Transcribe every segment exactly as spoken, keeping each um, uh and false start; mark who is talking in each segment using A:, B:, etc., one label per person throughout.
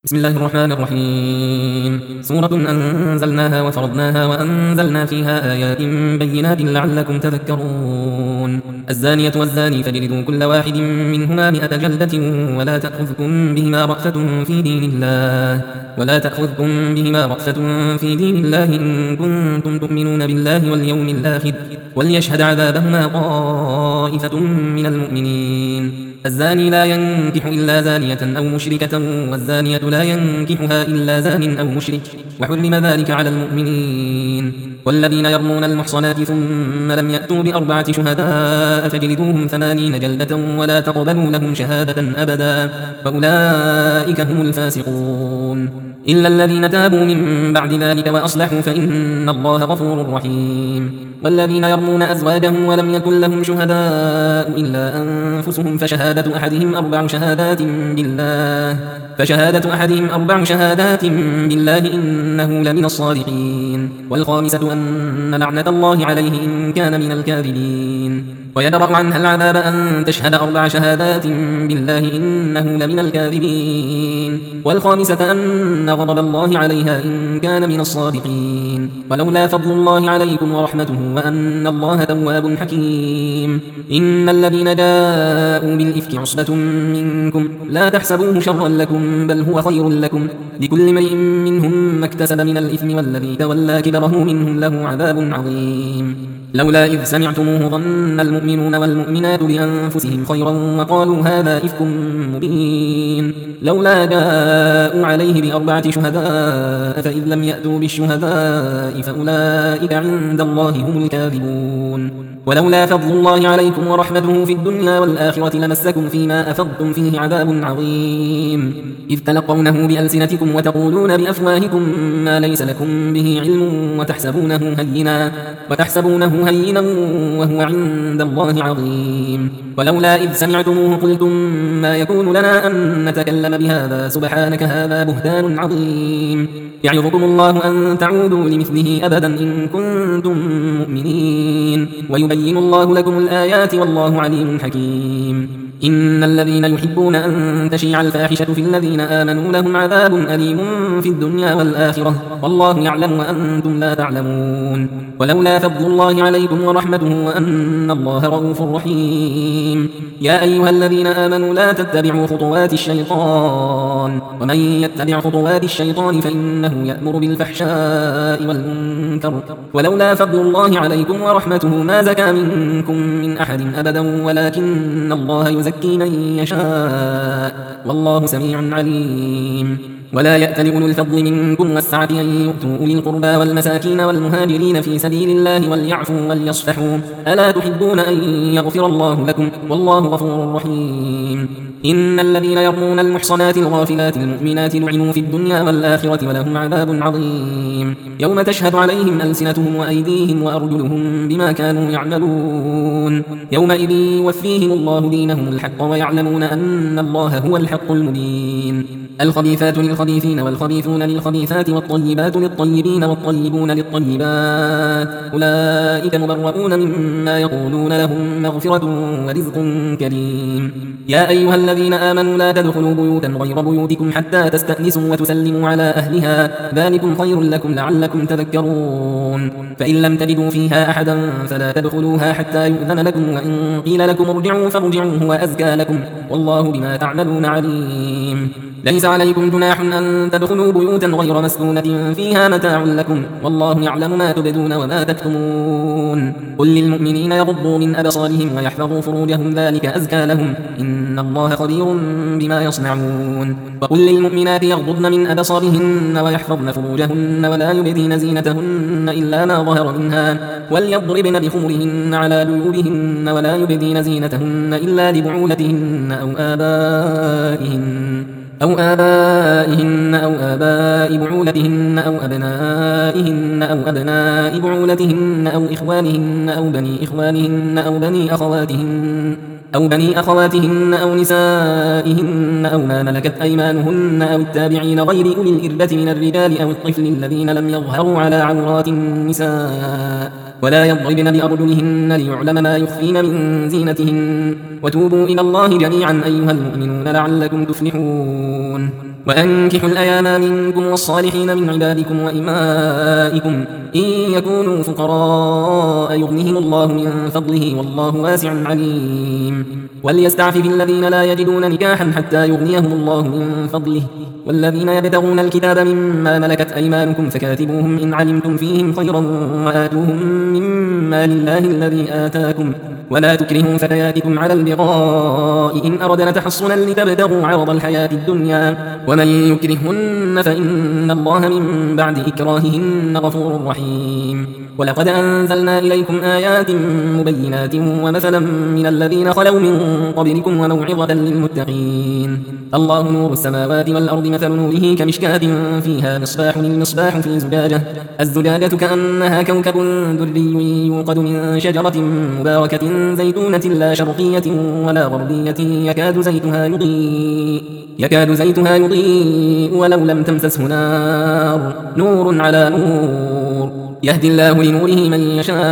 A: بسم الله الرحمن الرحيم. سورة أنزلناها وفرضناها وأنزلنا فيها آيات بينات لعلكم تذكرون. الزانية والزاني فاجلدوا كل واحد منهما مئة جلدة ولا تأخذكم بهما رأفة في دين الله ولا تأخذكم بهما رأفة في دين الله إن كنتم تؤمنون بالله واليوم الآخر وليشهد عذابهما طائفة من المؤمنين. الزاني لا ينكح إلا زانية أو مشركة والزانية لا ينكحها إلا زان أو مشرك وحرم ذلك على المؤمنين. والذين يرمون المحصنات ثم لم يأتوا بأربعة شهداء فاجلدوهم ثمانين جلدة ولا تقبلوا لهم شهادة أبدا وأولئك هم الفاسقون إلا الذين تابوا من بعد ذلك وأصلحوا فإن الله غفور رحيم. والذين يرمون أزواجهم ولم يكن لهم شهداء إلا أنفسهم فشهادة أحدهم أربع شهادات بالله فشهادة أحدهم أربع شهادات بالله إنه لمن الصادقين. والخامسة أن لعنة الله عليه إن كان من الكاذبين. ويدرأ عنها العذاب أن تشهد أربع شهادات بالله إنه لمن الكاذبين. والخامسة أن غضب الله عليها إن كان من الصادقين. ولولا فضل الله عليكم ورحمته وأن الله تواب حكيم. إن الذين جاءوا بالإفك عصبة منكم لا تحسبوه شرا لكم بل هو خير لكم لكل امرئ منهم ما اكتسب من الإثم والذي تولى كبره منهم له عذاب عظيم. لولا إذ سمعتموه ظن المؤمنون والمؤمنات بأنفسهم خيرا وقالوا هذا إفك مبين لولا جاءوا عليه بأربعة شهداء فإذ لم يأتوا بالشهداء فأولئك عند الله هم الكاذبون. ولولا فضل الله عليكم ورحمته في الدنيا والآخرة لمسكم فيما أفضتم فيه عذاب عظيم إذ تلقونه بألسنتكم وتقولون بأفواهكم ما ليس لكم به علم وتحسبونه هينا وتحسبونه هينا وهو عند الله عظيم. ولولا إذ سمعتموه قلتم ما يكون لنا أن نتكلم بهذا سبحانك هذا بهتان عظيم يعظكم الله أن تعودوا لمثله أبدا إن كنتم مؤمنين ويبين الله لكم الآيات والله عليم حكيم. إن الذين يحبون أن تشيع الفاحشة في الذين آمنوا لهم عذاب أليم في الدنيا والآخرة والله يعلم وأنتم لا تعلمون. ولولا فضل الله عليكم ورحمته وأن الله رؤوف رحيم. يا أيها الذين آمنوا لا تتبعوا خطوات الشيطان ومن يتبع خطوات الشيطان فإنه يأمر بالفحشاء والمنكر ولولا فضل الله عليكم ورحمته ما زكى منكم من أحد أبدا ولكن الله يزكي من يشاء والله سميع عليم. ولا يأتل أولو الفضل منكم والسعة أن يؤتوا أولي القربى والمساكين والمهاجرين في سبيل الله وليعفوا وليصفحوا ألا تحبون أن يغفر الله لكم والله غفور رحيم. إن الذين يرمون المحصنات الغافلات المؤمنات لعنوا في الدنيا والآخرة ولهم عذاب عظيم يوم تشهد عليهم ألسنتهم وأيديهم وأرجلهم بما كانوا يعملون يومئذ يوفيهم الله دينهم الحق ويعلمون أن الله هو الحق المبين. الخبيثات للخبيثين والخبيثون للخبيثات والطيبات للطيبين والطيبون للطيبات أولئك مبرؤون مما يقولون لهم مغفرة ورزق كريم. يا أيها الذين آمنوا لا تدخلوا بيوتا غير بيوتكم حتى تستأنسوا وتسلموا على أهلها ذلكم خير لكم لعلكم تذكرون. فإن لم تجدوا فيها أحدا فلا تدخلوها حتى يؤذن لكم وإن قيل لكم ارجعوا فارجعوا هو أزكى لكم والله بما تعملون عليم. ليس عليكم جناح أن تدخلوا بيوتا غير مسكونة فيها متاع لكم والله يعلم ما تبدون وما تكتمون. قل للمؤمنين يغضوا من أبصارهم ويحفظوا فروجهم ذلك أزكى لهم إن الله خبير بما يصنعون. وقل للمؤمنات يغضضن من أبصارهن ويحفظن فروجهن ولا يبدين زينتهن إلا ما ظهر منها وليضربن بخمرهن على جيوبهن ولا يبدين زينتهن إلا لبعولتهن أو آبائهن أو آبائهن أو آباء بعولتهن أو أبنائهن أو أبناء بعولتهن أو إخوانهن أو بني إخوانهن أو بني أخواتهن أو بني أخواتهن أو نسائهن أو ما ملكت أيمانهن أو التابعين غير أولي الإربة من الرجال أو الطفل الذين لم يظهروا على عورات النساء ولا يضربن بأرجلهن ليعلم ما يخفين من زينتهن وتوبوا إلى الله جميعا أيها المؤمنون لعلكم تفلحون. وأنكحوا الأيام منكم والصالحين من عبادكم وإمائكم إن يكونوا فقراء يغنهم الله من فضله والله واسع عليم وليستعفف الذين لا يجدون نكاحا حتى يغنيهم الله من فضله والذين يبتغون الكتاب مما ملكت أيمانكم فكاتبوهم إن علمتم فيهم خيرا وآتوهم مما لله الذي آتاكم ولا تكرهوا فتياتكم على البغاء إن أردنا تحصنا لتبتغوا عرض الحياة الدنيا ومن يكرهن فإن الله من بعد إكراههن غفور رحيم ولقد أنزلنا إليكم آيات مبينات ومثلا من الذين خلوا من قبلكم وموعظة للمتقين الله نور السماوات والأرض مثل نوره كمشكاة فيها مصباح المصباح في زجاجة الزجاجة كأنها كوكب دري يوقد من شجرة مباركة زيتونة لا شرقية ولا غربية يكاد زيتها يضيء يكاد زيتها يضيء ولو لم تمسسه نار نور على نور يهدي الله لنوره من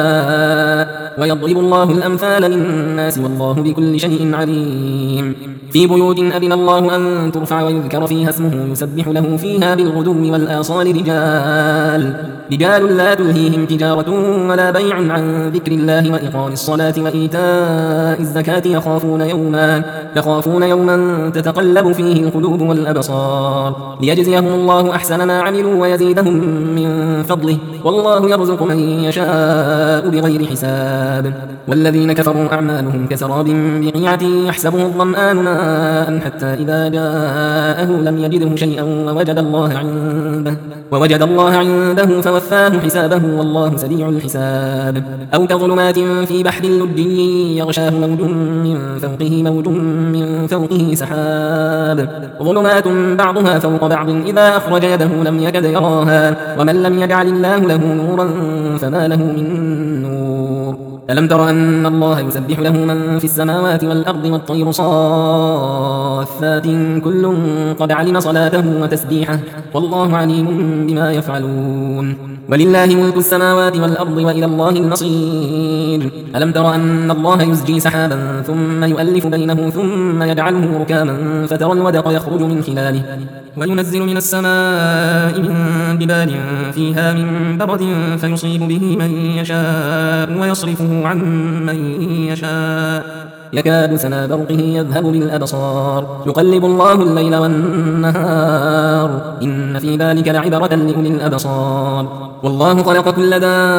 A: يشاء ويضرب الله الأمثال للناس والله بكل شيء عليم في بيوت أذن الله أن ترفع ويذكر فيها اسمه يسبح له فيها بالغدو والآصال رجال رجال لا تلهيهم تجارة ولا بيع عن ذكر الله وإقام الصلاة وإيتاء الزكاة يخافون يوما يخافون يوما تتقلب فيه القلوب والأبصار ليجزيهم الله أحسن ما عملوا ويزيدهم من فضله والله يرزق من يشاء بغير حساب والذين كفروا أعمالهم كسراب بقيعة يحسبه الظمآن ماء حتى إذا جاءه لم يجده شيئا ووجد الله عنده ووجد الله عنده فوفاه حسابه والله سريع الحساب أو كظلمات في بحر لجي يغشاه موج من فوقه موج من فوقه سحاب ظلمات بعضها فوق بعض إذا أخرج يده لم يكد يراها ومن لم يجعل الله له نورا فما له من نور ألم تر أن الله يسبح له من في السماوات والأرض والطير صافات كل قد علم صلاته وتسبيحه والله عليم بما يفعلون ولله ملك السماوات والأرض وإلى الله المصير ألم تر أن الله يزجي سحابا ثم يؤلف بينه ثم يجعله ركاما فترى الودق يخرج من خلاله وينزل من السماء من جبال فيها من برد فيصيب به من يشاء ويصرفه عن من يشاء يكاد سنا برقه يذهب بالأبصار يقلب الله الليل والنهار إن في ذلك لعبرة لأولي الأبصار والله خلق كل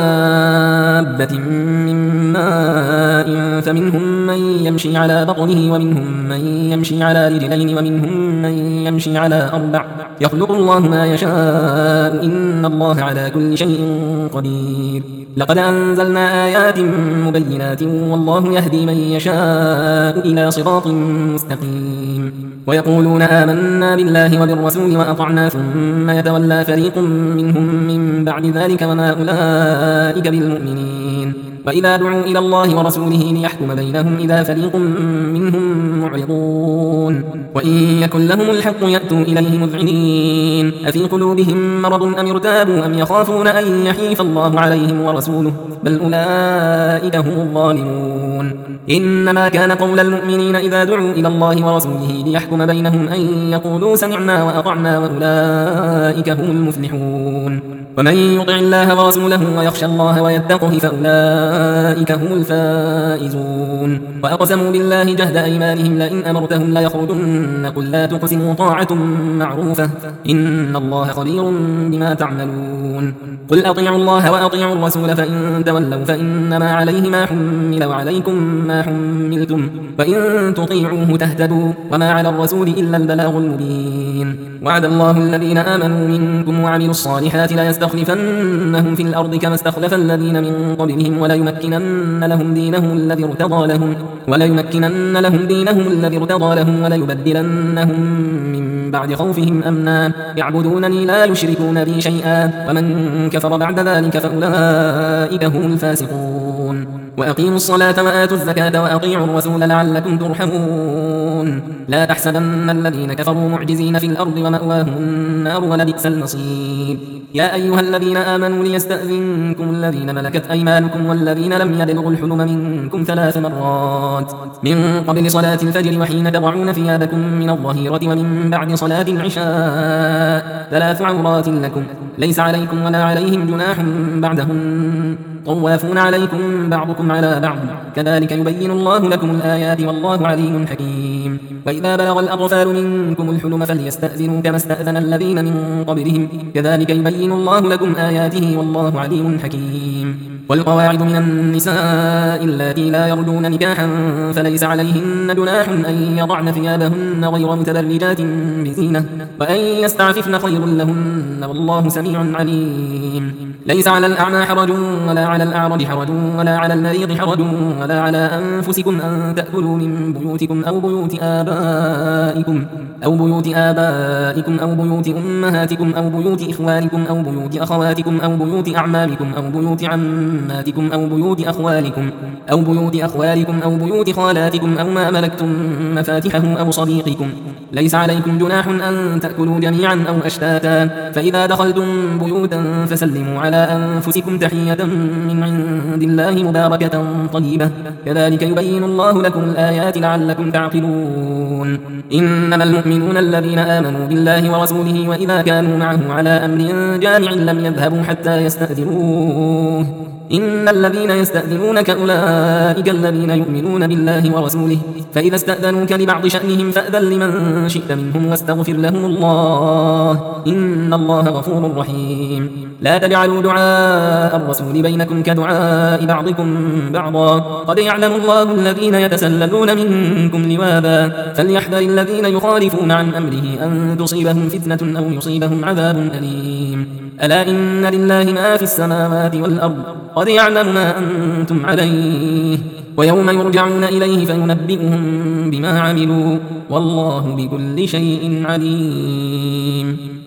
A: دابة من ماء فمنهم من يمشي على بطنه ومنهم من يمشي على رجلين ومنهم من يمشي على أربع يخلق الله ما يشاء إن الله على كل شيء قدير لقد أنزلنا آيات مبينات والله يهدي من يشاء إلى صراط مستقيم ويقولون آمنا بالله وبالرسول وأطعنا ثم يتولى فريق منهم من بعد ذلك وما أولئك بالمؤمنين وإذا دعوا إلى الله ورسوله ليحكم بينهم إذا فريق منهم معرضون وإن يكن لهم الحق يأتوا إليه مذعنين أفي قلوبهم مرض أم ارتابوا أم يخافون أن يحيف الله عليهم ورسوله بل أولئك هم الظالمون إنما كان قول المؤمنين إذا دعوا إلى الله ورسوله ليحكم بينهم أن يقولوا سمعنا وأطعنا وأولئك هم المفلحون ومن يطع الله ورسوله ويخشى الله ويتقه فأولئك هم الفائزون وأقسموا بالله جهد أيمانهم لئن أمرتهم ليخرجن قل لا تقسموا طاعة معروفة إن الله خبير بما تعملون قل أطيعوا الله وأطيعوا الرسول فإن تولوا فإنما عليه ما حمل وعليكم ما حملتم وإن تطيعوه تهتدوا وما على الرسول إلا البلاغ المبين وعد الله الذين آمنوا منكم وعملوا الصالحات ليستخلفنهم في الأرض كما استخلف الذين من قبلهم وليمكنن لهم دينهم الذي ارتضى لهم وليمكنن لهم دينهم الذي ارتضى لهم وليبدلنهم من بعد خوفهم أمنا يعبدونني لا يشركون بي شيئا ومن كفر بعد ذلك فأولئك هم الفاسقون وأقيموا الصلاة وآتوا الزكاة وأطيعوا الرسول لعلكم ترحمون لا تحسبن الذين كفروا معجزين في الأرض ومأواهم النار ولبئس المصير يا أيها الذين آمنوا ليستأذنكم الذين ملكت أيمانكم والذين لم يبلغوا الحلم منكم ثلاث مرات من قبل صلاة الفجر وحين تضعون ثيابكم من الظهيرة ومن بعد صلاة العشاء ثلاث عورات لكم ليس عليكم ولا عليهم جناح بعدهن طوافون عليكم بعضكم على بعض كذلك يبين الله لكم الآيات والله عليم حكيم وإذا بلغ الأطفال منكم الحلم فليستأذنوا كما استأذن الذين من قبلهم كذلك يبين الله لكم آياته والله عليم حكيم والقواعد من النساء اللاتي لا يرجون نكاحا فليس عليهن جناح أن يضعن ثيابهن غير متبرجات بزينة وأن يستعففن خير لهن والله سميع عليم ليس على الأعمى حرج ولا على الأعرج حرج ولا على المريض حرج ولا على أنفسكم أن تأكلوا من بيوتكم أو بيوت آبائكم أو بيوت آبائكم أو بيوت أمهاتكم أو بيوت إخوانكم أو بيوت أخواتكم أو بيوت أعمامكم أو بيوت عماتكم أو بيوت أخوالكم أو بيوت أخوالكم أو بيوت خالاتكم أو ما ملكتم مفاتحه أو صديقكم ليس عليكم جناح أن تأكلوا جميعا أو أشتاتا فإذا دخلتم بيوتا فسلموا على أنفسكم تحية من عند الله مباركة طيبة كذلك يبين الله لكم الآيات لعلكم تعقلون إنما المؤمنون الذين آمنوا بالله ورسوله وإذا كانوا معه على أمر جامع لم يذهبوا حتى يستأذنوه إن الذين يستأذنونك أولئك الذين يؤمنون بالله ورسوله فإذا استأذنوك لبعض شأنهم فأذن لمن شئت منهم واستغفر لهم الله إن الله غفور رحيم لا تجعلوا دعاء الرسول بينكم كدعاء بعضكم بعضا قد يعلم الله الذين يتسللون منكم لواذا فليحذر الذين يخالفون عن أمره أن تصيبهم فتنة أو يصيبهم عذاب أليم ألا إن لله ما في السماوات والأرض قد يعلم ما أنتم عليه ويوم يرجعون إليه فينبئهم بما عملوا والله بكل شيء عليم